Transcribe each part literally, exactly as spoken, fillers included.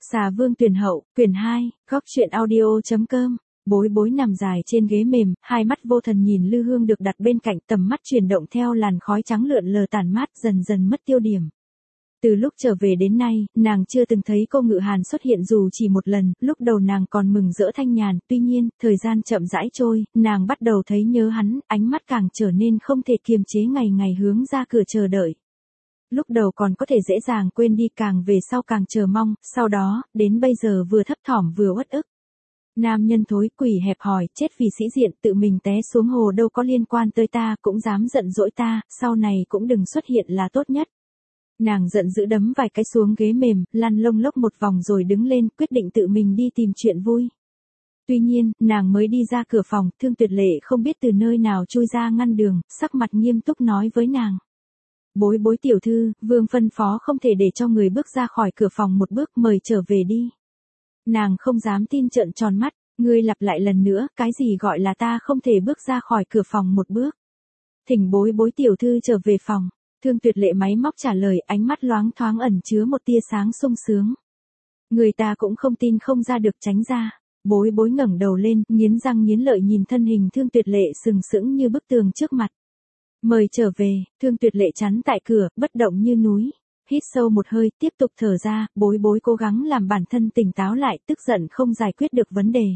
Xà Vương Tuyển Hậu, quyển hai, góc truyện audio.com. Bối bối nằm dài trên ghế mềm, hai mắt vô thần nhìn Lư Hương được đặt bên cạnh, tầm mắt chuyển động theo làn khói trắng lượn lờ tản mát, dần dần mất tiêu điểm. Từ lúc trở về đến nay, nàng chưa từng thấy cô Ngự Hàn xuất hiện dù chỉ một lần, lúc đầu nàng còn mừng rỡ thanh nhàn, tuy nhiên, thời gian chậm rãi trôi, nàng bắt đầu thấy nhớ hắn, ánh mắt càng trở nên không thể kiềm chế, ngày ngày hướng ra cửa chờ đợi. Lúc đầu còn có thể dễ dàng quên đi, càng về sau càng chờ mong, sau đó, đến bây giờ vừa thấp thỏm vừa uất ức. Nam nhân thối, quỷ hẹp hòi, chết vì sĩ diện, tự mình té xuống hồ đâu có liên quan tới ta, cũng dám giận dỗi ta, sau này cũng đừng xuất hiện là tốt nhất. Nàng giận dữ đấm vài cái xuống ghế mềm, lăn lông lốc một vòng rồi đứng lên, quyết định tự mình đi tìm chuyện vui. Tuy nhiên, nàng mới đi ra cửa phòng, Thương Tuyệt Lệ không biết từ nơi nào chui ra ngăn đường, sắc mặt nghiêm túc nói với nàng. Bối bối tiểu thư, vương phân phó không thể để cho người bước ra khỏi cửa phòng một bước, mời trở về đi. Nàng không dám tin, trợn tròn mắt, ngươi lặp lại lần nữa, cái gì gọi là ta không thể bước ra khỏi cửa phòng một bước. Thỉnh bối bối tiểu thư trở về phòng. Thương Tuyệt Lệ máy móc trả lời, ánh mắt loáng thoáng ẩn chứa một tia sáng sung sướng. Người ta cũng không tin không ra được, tránh ra. Bối bối ngẩng đầu lên, nghiến răng nghiến lợi nhìn thân hình Thương Tuyệt Lệ sừng sững như bức tường trước mặt. Mời trở về. Thương Tuyệt Lệ chắn tại cửa, bất động như núi. Hít sâu một hơi, tiếp tục thở ra, bối bối cố gắng làm bản thân tỉnh táo lại, tức giận không giải quyết được vấn đề.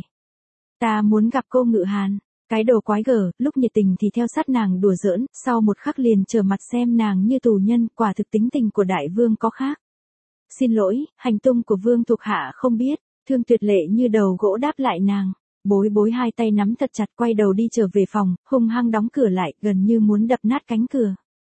Ta muốn gặp cô Ngự Hàn. Cái đồ quái gở, lúc nhiệt tình thì theo sát nàng đùa giỡn, sau một khắc liền trở mặt xem nàng như tù nhân, quả thực tính tình của đại vương có khác. Xin lỗi, hành tung của vương thuộc hạ không biết. Thương Tuyệt Lệ như đầu gỗ đáp lại nàng. Bối bối hai tay nắm thật chặt, quay đầu đi trở về phòng, hung hăng đóng cửa lại, gần như muốn đập nát cánh cửa.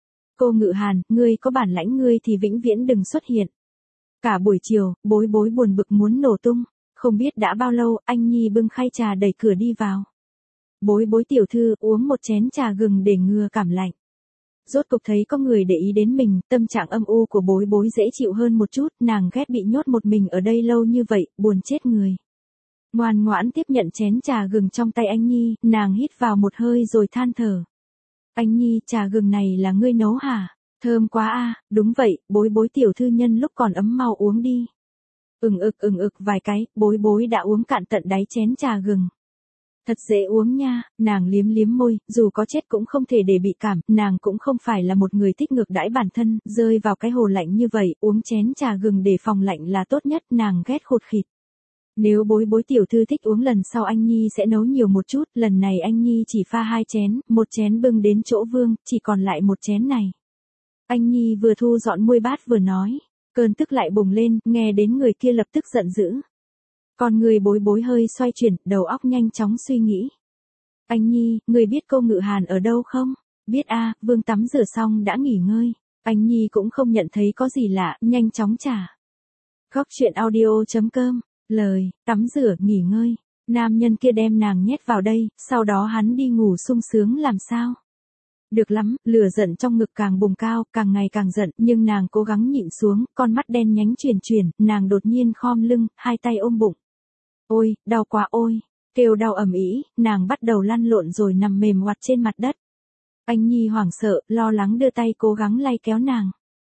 Cô Ngự Hàn, ngươi có bản lãnh ngươi thì vĩnh viễn đừng xuất hiện. Cả buổi chiều, bối bối buồn bực muốn nổ tung. Không biết đã bao lâu, anh Nhi bưng khay trà đẩy cửa đi vào. Bối bối tiểu thư, uống một chén trà gừng để ngừa cảm lạnh. Rốt cục thấy có người để ý đến mình, tâm trạng âm u của bối bối dễ chịu hơn một chút, nàng ghét bị nhốt một mình ở đây lâu như vậy, buồn chết người. Ngoan ngoãn tiếp nhận chén trà gừng trong tay anh Nhi, nàng hít vào một hơi rồi than thở. Anh Nhi, trà gừng này là ngươi nấu hả? Thơm quá a. Đúng vậy, bối bối tiểu thư nhân lúc còn ấm mau uống đi. Ừng ực ừng ực vài cái, bối bối đã uống cạn tận đáy chén trà gừng. Thật dễ uống nha, nàng liếm liếm môi, dù có chết cũng không thể để bị cảm, nàng cũng không phải là một người thích ngược đãi bản thân, rơi vào cái hồ lạnh như vậy, uống chén trà gừng để phòng lạnh là tốt nhất, nàng ghét khụt khịt. Nếu bối bối tiểu thư thích uống lần sau anh Nhi sẽ nấu nhiều một chút, lần này anh Nhi chỉ pha hai chén, một chén bưng đến chỗ vương, chỉ còn lại một chén này. Anh Nhi vừa thu dọn muôi bát vừa nói, cơn tức lại bùng lên, nghe đến người kia lập tức giận dữ. Còn người bối bối hơi xoay chuyển, đầu óc nhanh chóng suy nghĩ. Anh Nhi, người biết cô Ngự Hàn ở đâu không? Biết a, vương tắm rửa xong đã nghỉ ngơi. Anh Nhi cũng không nhận thấy có gì lạ, nhanh chóng trả. Góc truyện audio.com. Lời, tắm rửa, nghỉ ngơi. Nam nhân kia đem nàng nhét vào đây, sau đó hắn đi ngủ sung sướng làm sao? Được lắm, lửa giận trong ngực càng bùng cao, càng ngày càng giận, nhưng nàng cố gắng nhịn xuống, con mắt đen nhánh chuyển chuyển, nàng đột nhiên khom lưng, hai tay ôm bụng. Ôi, đau quá ôi, kêu đau ầm ĩ, nàng bắt đầu lăn lộn rồi nằm mềm oặt trên mặt đất. Anh Nhi hoảng sợ, lo lắng đưa tay cố gắng lay kéo nàng.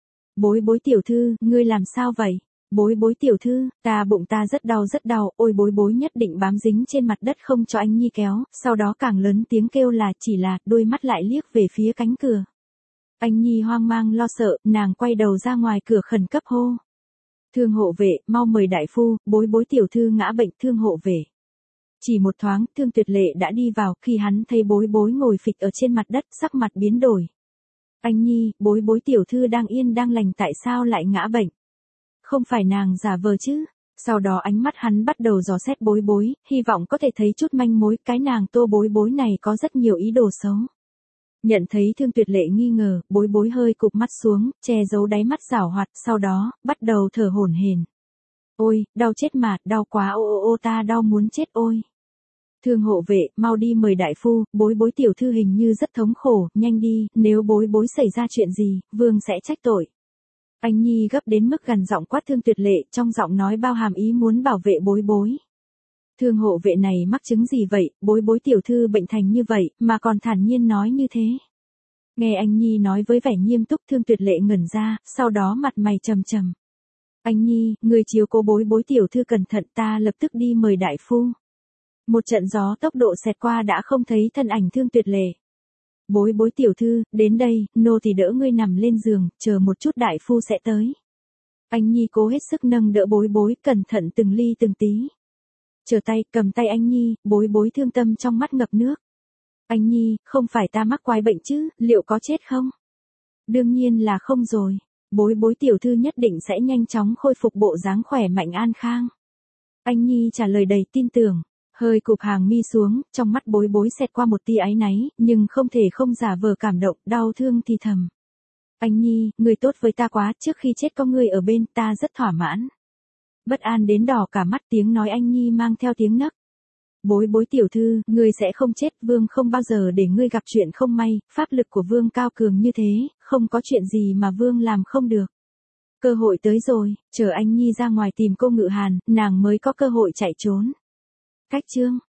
Bối bối tiểu thư, ngươi làm sao vậy? Bối bối tiểu thư, ta bụng ta rất đau rất đau, ôi bối bối nhất định bám dính trên mặt đất không cho anh Nhi kéo, sau đó càng lớn tiếng kêu là, chỉ là, đôi mắt lại liếc về phía cánh cửa. Anh Nhi hoang mang lo sợ, nàng quay đầu ra ngoài cửa khẩn cấp hô. Thương hộ vệ, mau mời đại phu, bối bối tiểu thư ngã bệnh. Thương hộ vệ. Chỉ một thoáng, Thương Tuyệt Lệ đã đi vào, khi hắn thấy bối bối ngồi phịch ở trên mặt đất, sắc mặt biến đổi. Anh Nhi, bối bối tiểu thư đang yên đang lành tại sao lại ngã bệnh? Không phải nàng giả vờ chứ? Sau đó ánh mắt hắn bắt đầu dò xét bối bối, hy vọng có thể thấy chút manh mối, cái nàng Tô bối bối này có rất nhiều ý đồ xấu. Nhận thấy Thương Tuyệt Lệ nghi ngờ, bối bối hơi cụp mắt xuống, che giấu đáy mắt giảo hoạt, sau đó, bắt đầu thở hổn hển. Ôi, đau chết mà, đau quá ô ô ô ta đau muốn chết ôi. Thương hộ vệ, mau đi mời đại phu, bối bối tiểu thư hình như rất thống khổ, nhanh đi, nếu bối bối xảy ra chuyện gì, vương sẽ trách tội. Anh Nhi gấp đến mức gần giọng quát Thương Tuyệt Lệ, trong giọng nói bao hàm ý muốn bảo vệ bối bối. Thương hộ vệ này mắc chứng gì vậy, bối bối tiểu thư bệnh thành như vậy, mà còn thản nhiên nói như thế. Nghe anh Nhi nói với vẻ nghiêm túc, Thương Tuyệt Lệ ngẩn ra, sau đó mặt mày trầm trầm. Anh Nhi, người chiếu cố bối bối tiểu thư cẩn thận, ta lập tức đi mời đại phu. Một trận gió tốc độ xẹt qua đã không thấy thân ảnh Thương Tuyệt Lệ. Bối bối tiểu thư, đến đây, nô tỳ đỡ ngươi nằm lên giường, chờ một chút đại phu sẽ tới. Anh Nhi cố hết sức nâng đỡ bối bối, cẩn thận từng ly từng tí. Chờ tay, cầm tay anh Nhi, bối bối thương tâm trong mắt ngập nước. Anh Nhi, không phải ta mắc quái bệnh chứ, liệu có chết không? Đương nhiên là không rồi. Bối bối tiểu thư nhất định sẽ nhanh chóng khôi phục bộ dáng khỏe mạnh an khang. Anh Nhi trả lời đầy tin tưởng. Hơi cụp hàng mi xuống, trong mắt bối bối xẹt qua một tia áy náy, nhưng không thể không giả vờ cảm động, đau thương thì thầm. Anh Nhi, người tốt với ta quá, trước khi chết có người ở bên, ta rất thỏa mãn. Bất an đến đỏ cả mắt, tiếng nói anh Nhi mang theo tiếng nấc. Bối bối tiểu thư, ngươi sẽ không chết, vương không bao giờ để ngươi gặp chuyện không may, pháp lực của vương cao cường như thế, không có chuyện gì mà vương làm không được. Cơ hội tới rồi, chờ anh Nhi ra ngoài tìm cô Ngự Hàn, nàng mới có cơ hội chạy trốn. Cách chương